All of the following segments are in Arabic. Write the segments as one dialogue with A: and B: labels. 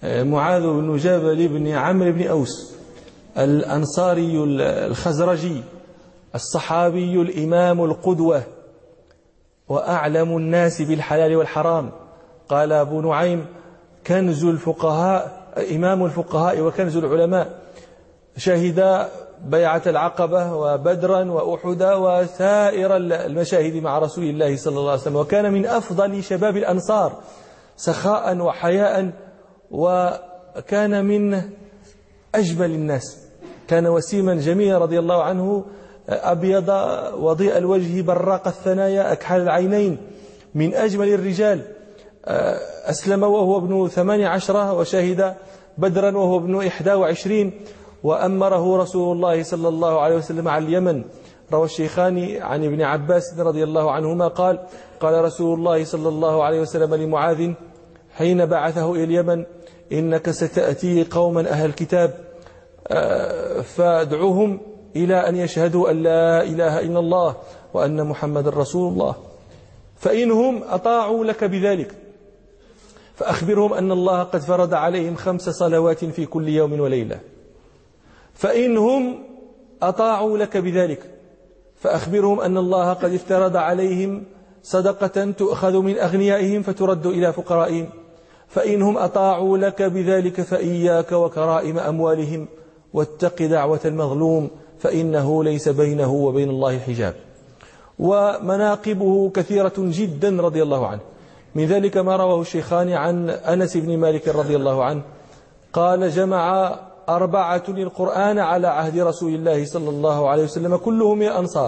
A: معاذ بن جبل بن عمرو بن أوس الأنصاري الخزرجي الصحابي الإمام القدوة وأعلم الناس بالحلال والحرام. قال أبو نعيم: كنز الفقهاء، إمام الفقهاء وكنز العلماء، شهد بيعة العقبة وبدرا وأحدا وسائر المشاهد مع رسول الله صلى الله عليه وسلم، وكان من أفضل شباب الأنصار سخاء وحياء، وكان من أجمل الناس، كان وسيما جميلا رضي الله عنه، أبيض وضيء الوجه براق الثنايا أكحل العينين، من أجمل الرجال. أسلم وهو ابن 18 وشهد بدرا وهو ابن 21، وأمره رسول الله صلى الله عليه وسلم على اليمن. روى الشيخان عن ابن عباس رضي الله عنهما قال: قال رسول الله صلى الله عليه وسلم لمعاذ حين بعثه إلى اليمن: إنك ستأتي قوما أهل الكتاب فادعوهم إلى أن يشهدوا أن لا إله إلا الله وأن محمد رسول الله، فإنهم أطاعوا لك بذلك فأخبرهم أن الله قد فرض عليهم 5 صلوات في كل يوم وليلة. فإنهم أطاعوا لك بذلك فأخبرهم أن الله قد افترض عليهم صدقة تؤخذ من أغنيائهم فترد إلى فقرائهم. فإنهم أطاعوا لك بذلك فإياك وكرائم أموالهم، واتق دعوة المظلوم فإنه ليس بينه وبين الله حجاب. ومناقبه كثيرة جدا رضي الله عنه، من ذلك ما رواه الشيخان عن أنس بن مالك رضي الله عنه قال: جمع 4 القرآن على عهد رسول الله صلى الله عليه وسلم كلهم من الأنصار: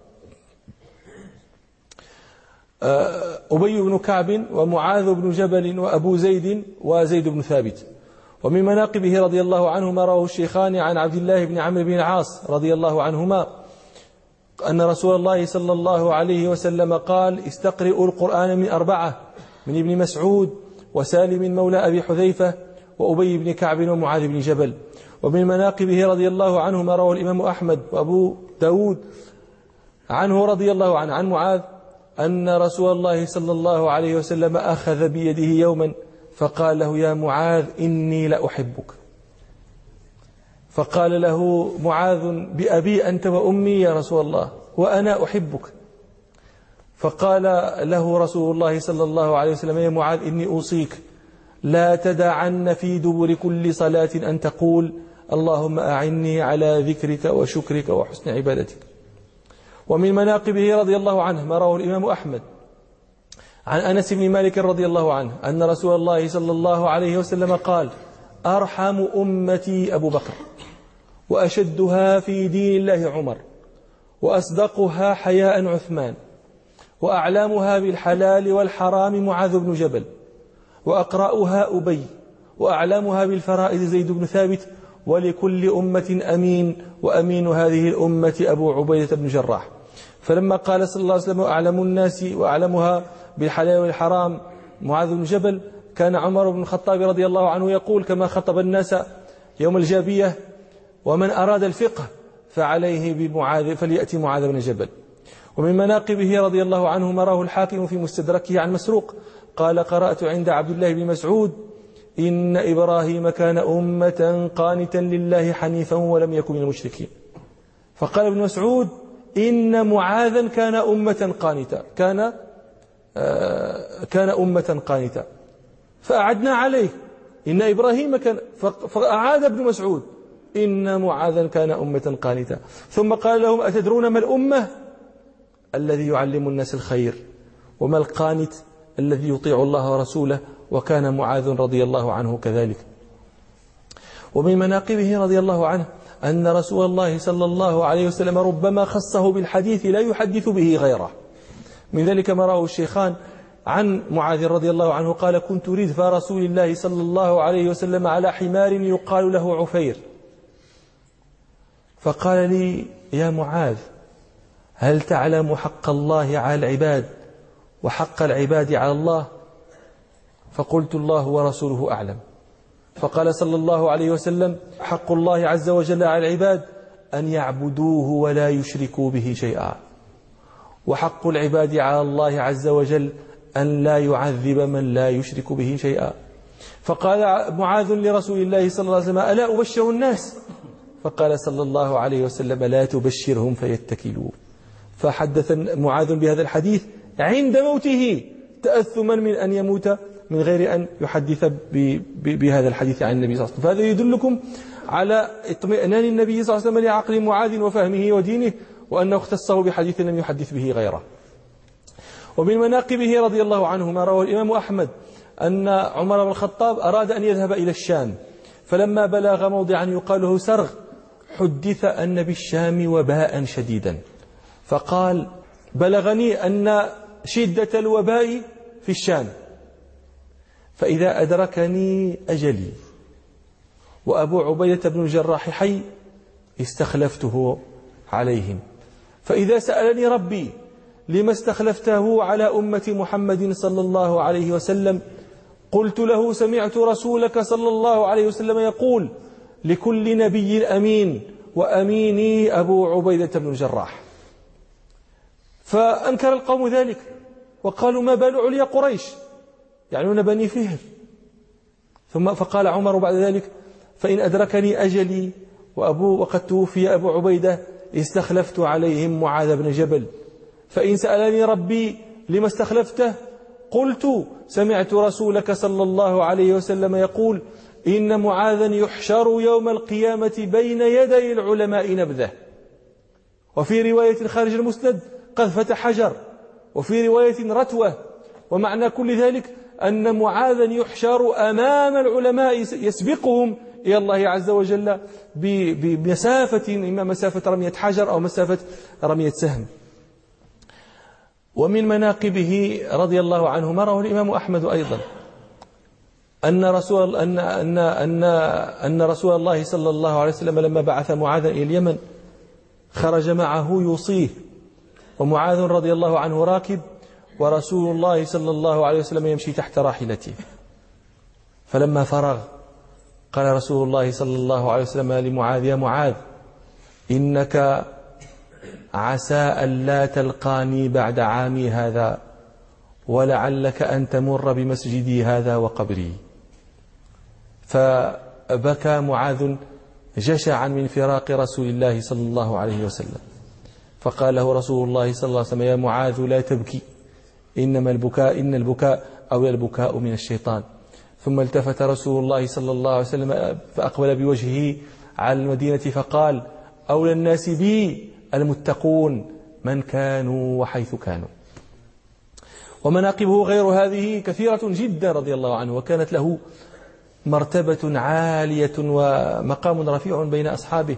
A: أبي بن كعب ومعاذ بن جبل وأبو زيد وزيد بن ثابت. ومن مناقبه رضي الله عنه ما رواه الشيخان عن عبد الله بن عمرو بن العاص رضي الله عنهما أن رسول الله صلى الله عليه وسلم قال: استقرئوا القرآن من 4، من ابن مسعود وسالم مولى أبي حذيفة وأبي بن كعب ومعاذ بن جبل. ومن مناقبه رضي الله عنه ما رواه الإمام أحمد وأبو داود عنه رضي الله عنه عن معاذ أن رسول الله صلى الله عليه وسلم أخذ بيده يوما فقال له: يا معاذ إني لأحبك. فقال له معاذ: بأبي أنت وأمي يا رسول الله وأنا أحبك. فقال له رسول الله صلى الله عليه وسلم: يا معاذ إني أوصيك لا تدعن في دبر كل صلاة أن تقول: اللهم أعني على ذكرك وشكرك وحسن عبادتك. ومن مناقبه رضي الله عنه ما رواه الإمام أحمد عن أنس بن مالك رضي الله عنه أن رسول الله صلى الله عليه وسلم قال: أرحم أمتي أبو بكر، وأشدها في دين الله عمر، وأصدقها حياء عثمان، وأعلامها بالحلال والحرام معاذ بن جبل، وأقرأها أبي، وأعلامها بالفرائض زيد بن ثابت، ولكل أمة أمين، وأمين هذه الأمة أبو عبيدة بن جراح. فلما قال صلى الله عليه وسلم: أعلم الناس وأعلمها بالحلال والحرام معاذ بن جبل، كان عمر بن الخطاب رضي الله عنه يقول كما خطب الناس يوم الجابية: ومن أراد الفقه فعليه بمعاذ فليأتي معاذ بن جبل. ومن مناقبه رضي الله عنه ما رواه الحاكم في مستدركه عن مسروق قال: قرأت عند عبد الله بن مسعود: إن إبراهيم كان أمة قانتا لله حنيفا ولم يكن من المشركين. فقال ابن مسعود: إن معاذا كان أمة قانتا، كان أمة قانتا. فأعدنا عليه: إن إبراهيم كان، فأعاد ابن مسعود: إن معاذا كان أمة قانتا. ثم قال لهم: أتدرون ما الأمة؟ الذي يعلم الناس الخير. وما القانت؟ الذي يطيع الله ورسوله. وكان معاذ رضي الله عنه كذلك. ومن مناقبه رضي الله عنه أن رسول الله صلى الله عليه وسلم ربما خصه بالحديث لا يحدث به غيره. من ذلك ما رواه الشيخان عن معاذ رضي الله عنه قال: كنت ردف رسول الله صلى الله عليه وسلم على حمار يقال له عفير، فقال لي: يا معاذ، هل تعلم حق الله على العباد وحق العباد على الله؟ فقلت: الله ورسوله أعلم. فقال صلى الله عليه وسلم: حق الله عز وجل على العباد أن يعبدوه ولا يشركوا به شيئا، وحق العباد على الله عز وجل أن لا يعذب من لا يشرك به شيئا. فقال معاذ لرسول الله صلى الله عليه وسلم: ألا أبشر الناس؟ فقال صلى الله عليه وسلم: لا تبشرهم فيتكلوا. فحدث معاذ بهذا الحديث عند موته تأثما من أن يموت من غير أن يحدث بهذا الحديث عن النبي صلى الله عليه وسلم. فهذا يدلكم على اطمئنان النبي صلى الله عليه وسلم لعقل معاذ وفهمه ودينه، وأنه اختصه بحديث لم يحدث به غيره. ومن مناقبه رضي الله عنه ما رواه الإمام أحمد أن عمر بن الخطاب أراد أن يذهب إلى الشام، فلما بلغ موضعا يقال له سرغ حدث أن بالشام وباء شديدا، فقال: بلغني أن شدة الوباء في الشام، فإذا أدركني أجلي وأبو عبيدة بن الجراح حي استخلفته عليهم، فإذا سألني ربي لما استخلفته على أمة محمد صلى الله عليه وسلم قلت له: سمعت رسولك صلى الله عليه وسلم يقول: لكل نبي أمين، وأميني أبو عبيدة بن الجراح. فأنكر القوم ذلك وقالوا: ما بال عليا قريش، يعنون بني فهر. ثم فقال عمر بعد ذلك: فإن أدركني أجلي وقد توفي أبو عبيدة استخلفت عليهم معاذ بن جبل، فإن سألني ربي لما استخلفته قلت: سمعت رسولك صلى الله عليه وسلم يقول: إن معاذا يحشر يوم القيامة بين يدي العلماء نبذه. وفي رواية خارج المسند: قذفة حجر. وفي رواية رتوة. ومعنى كل ذلك أن معاذا يحشر أمام العلماء يسبقهم إلى الله عز وجل بمسافة، إما مسافة رمية حجر أو مسافة رمية سهم. ومن مناقبه رضي الله عنه ما رواه الإمام أحمد أيضا أن رسول الله صلى الله عليه وسلم لما بعث معاذا إلى اليمن خرج معه يوصيه، ومعاذ رضي الله عنه راكب، ورسول الله صلى الله عليه وسلم يمشي تحت راحلته. فلما فرغ قال رسول الله صلى الله عليه وسلم لمعاذ: يا معاذ، إنك عسى أن لا تلقاني بعد عامي هذا، ولعلك أن تمر بمسجدي هذا وقبري. فبكى معاذ جشعا من فراق رسول الله صلى الله عليه وسلم، فقال له رسول الله صلى الله عليه وسلم: يا معاذ لا تبكي، إن البكاء أو البكاء من الشيطان. ثم التفت رسول الله صلى الله عليه وسلم فأقبل بوجهه على المدينة فقال: أولى الناس بي المتقون من كانوا وحيث كانوا. ومناقبه غير هذه كثيرة جدا رضي الله عنه، وكانت له مرتبة عالية ومقام رفيع بين أصحابه.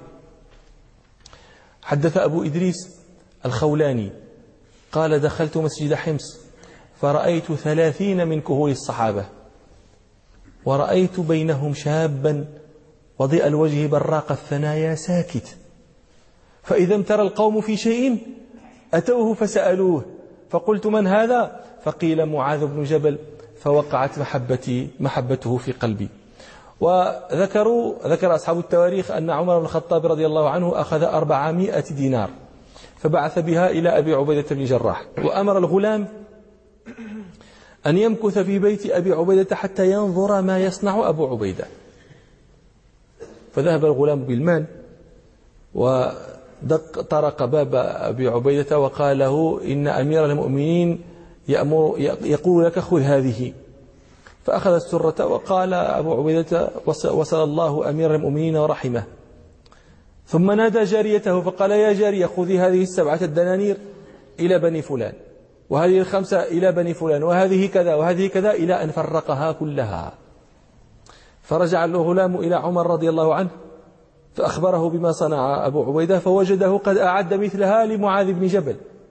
A: حدث أبو إدريس الخولاني قال: دخلت مسجد حمص فرأيت 30 من كهول الصحابة، ورأيت بينهم شابا وضيء الوجه براق الثنايا ساكت، فإذا امترى القوم في شيء أتوه فسألوه، فقلت: من هذا؟ فقيل: معاذ بن جبل، فوقعت محبته في قلبي. ذكر أصحاب التواريخ أن عمر بن الخطاب رضي الله عنه أخذ 400 دينار فبعث بها إلى أبي عبيدة بن جراح، وأمر الغلام أن يمكث في بيت أبي عبيدة حتى ينظر ما يصنع أبو عبيدة. فذهب الغلام بالمال وطرق باب أبي عبيدة وقال له: إن أمير المؤمنين يقول لك خذ هذه. فأخذ السرة وقال أبو عبيدة: وصل الله أمير المؤمنين ورحمه. ثم نادى جاريته فقال: يا جارية، خذي هذه 7 دنانير إلى بني فلان، وهذه 5 إلى بني فلان، وهذه كذا وهذه كذا، إلى أن فرقها كلها. فرجع الغلام إلى عمر رضي الله عنه فأخبره بما صنع أبو عبيدة، فوجده قد أعد مثلها لمعاذ بن جبل،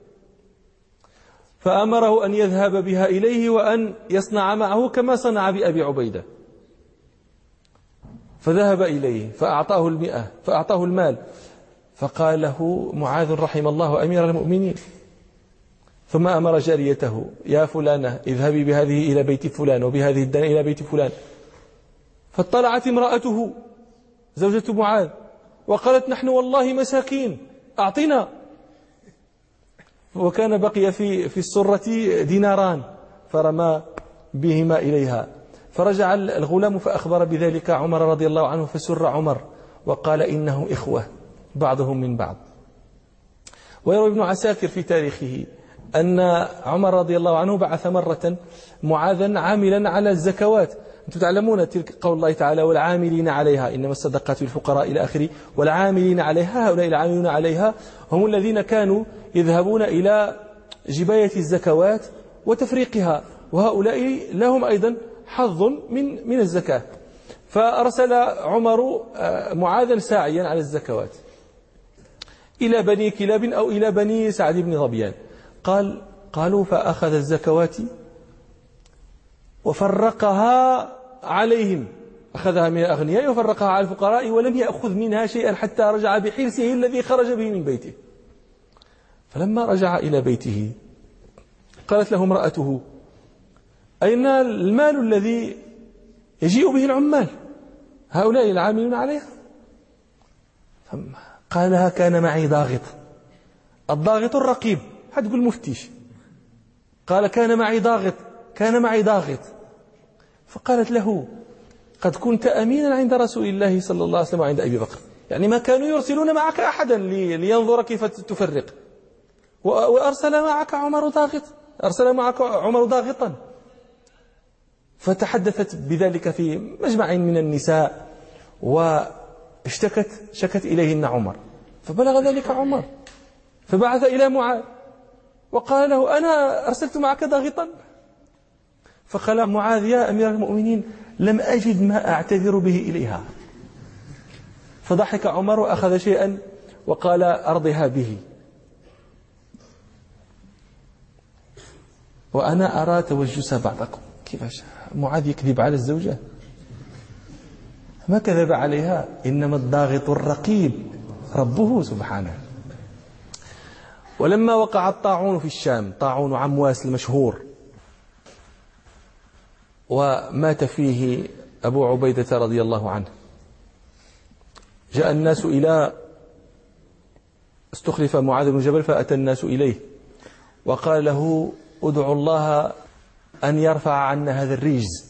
A: فأمره أن يذهب بها إليه وأن يصنع معه كما صنع بأبي عبيدة. فذهب إليه فأعطاه المال، فقال له معاذ: رحم الله أمير المؤمنين. ثم أمر جاريته: يا فلانة، اذهبي بهذه إلى بيت فلان، وبهذه الدنيا إلى بيت فلان. فاطلعت امرأته زوجة معاذ وقالت: نحن والله مساكين، أعطنا. وكان بقي في السرة 2 ديناران فرمى بهما إليها. فرجع الغلام فأخبر بذلك عمر رضي الله عنه، فسر عمر وقال إنهم إخوة بعضهم من بعض. ويروي ابن عساكر في تاريخه أن عمر رضي الله عنه بعث مرة معاذا عاملا على الزكوات. أنتم تعلمون تلك قول الله تعالى والعاملين عليها إنما الصدقات للفقراء إلى آخره، والعاملين عليها، هؤلاء العاملون عليها هم الذين كانوا يذهبون إلى جباية الزكوات وتفريقها، وهؤلاء لهم أيضا حظ من الزكاة. فأرسل عمر معاذا ساعيا على الزكوات إلى بني كلاب أو إلى بني سعد بن ظبيان. قالوا فأخذ الزكوات وفرقها عليهم، أخذها من الأغنياء وفرقها على الفقراء، ولم يأخذ منها شيئا حتى رجع بحرسه الذي خرج به من بيته. فلما رجع إلى بيته قالت له امرأته أين المال الذي يجيء به العمال هؤلاء العاملون عليها؟ قال لها كان معي ضاغط، الضاغط الرقيب، حد يقول مفتيش، قال كان معي ضاغط. فقالت له قد كنت أمينا عند رسول الله صلى الله عليه وسلم وعند أبي بكر، يعني ما كانوا يرسلون معك أحدا لينظر كيف تفرق، وأرسل معك عمر ضاغطا. فتحدثت بذلك في مجمع من النساء شكت إليهن عمر، فبلغ ذلك عمر فبعث إلى معاذ وقال له أنا أرسلت معك ضاغطا. فقال معاذ يا أمير المؤمنين لم أجد ما أعتذر به إليها. فضحك عمر وأخذ شيئا وقال أرضها به، وأنا أرى توجس بعضكم. كيفاش معاذ يكذب على الزوجة؟ ما كذب عليها، إنما الضاغط الرقيب ربه سبحانه. ولما وقع الطاعون في الشام، طاعون عمواس المشهور، ومات فيه أبو عبيدة رضي الله عنه، جاء الناس استخلف معاذ بن جبل، فأتى الناس إليه وقال له ادعوا الله أن يرفع عنا هذا الرجز.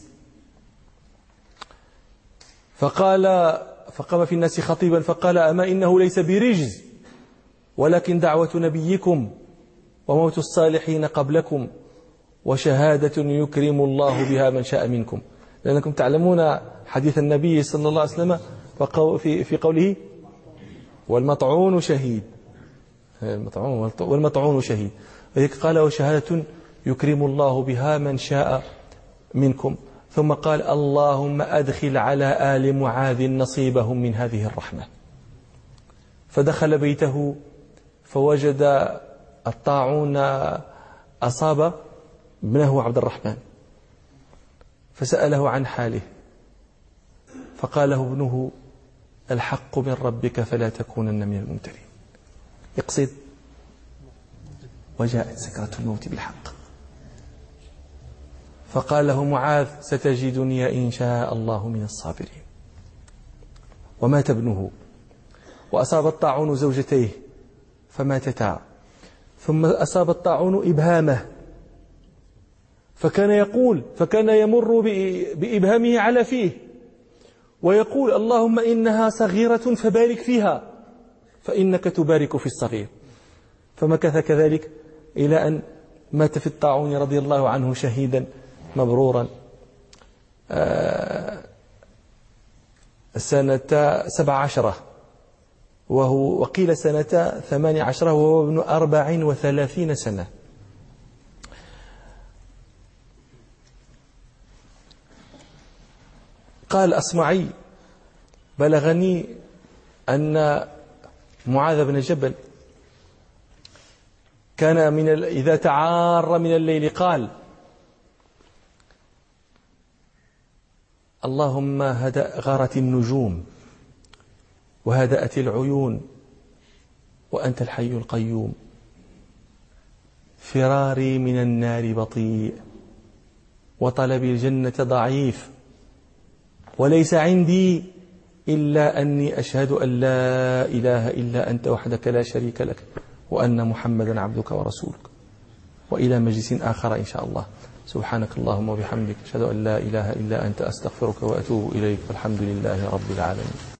A: فقام في الناس خطيبا فقال أما إنه ليس برجز، ولكن دعوة نبيكم وموت الصالحين قبلكم وشهادة يكرم الله بها من شاء منكم. لأنكم تعلمون حديث النبي صلى الله عليه وسلم في قوله والمطعون شهيد، والمطعون شهيد، وذلك قال وشهادة يكرم الله بها من شاء منكم. ثم قال اللهم أدخل على آل معاذ نصيبهم من هذه الرحمة. فدخل بيته فوجد الطاعون أصاب ابنه عبد الرحمن، فسأله عن حاله، فقال له ابنه الحق من ربك فلا تكونن من الممترين. اقصد وجاءت سكرة الموت بالحق. فقال له معاذ ستجدني إن شاء الله من الصابرين. ومات ابنه، وأصاب الطاعون زوجتيه فماتتا، ثم أصاب الطاعون إبهامه، فكان يمر بإبهامه على فيه ويقول اللهم إنها صغيرة فبارك فيها فإنك تبارك في الصغير. فمكث كذلك إلى أن مات في الطاعون رضي الله عنه شهيدا مبرورا سنة 17، وقيل سنة 18، وهو ابن 34 سنة. قال أصمعي بلغني أن معاذ بن جبل كان إذا تعار من الليل قال اللهم غارت النجوم وهدأت العيون وأنت الحي القيوم، فراري من النار بطيء وطلبي الجنة ضعيف، وليس عندي إلا أني أشهد أن لا إله إلا أنت وحدك لا شريك لك وأن محمدا عبدك ورسولك. وإلى مجلس آخر إن شاء الله. سبحانك اللهم وبحمدك أشهد أن لا إله إلا أنت أستغفرك وأتوب إليك والحمد لله رب العالمين.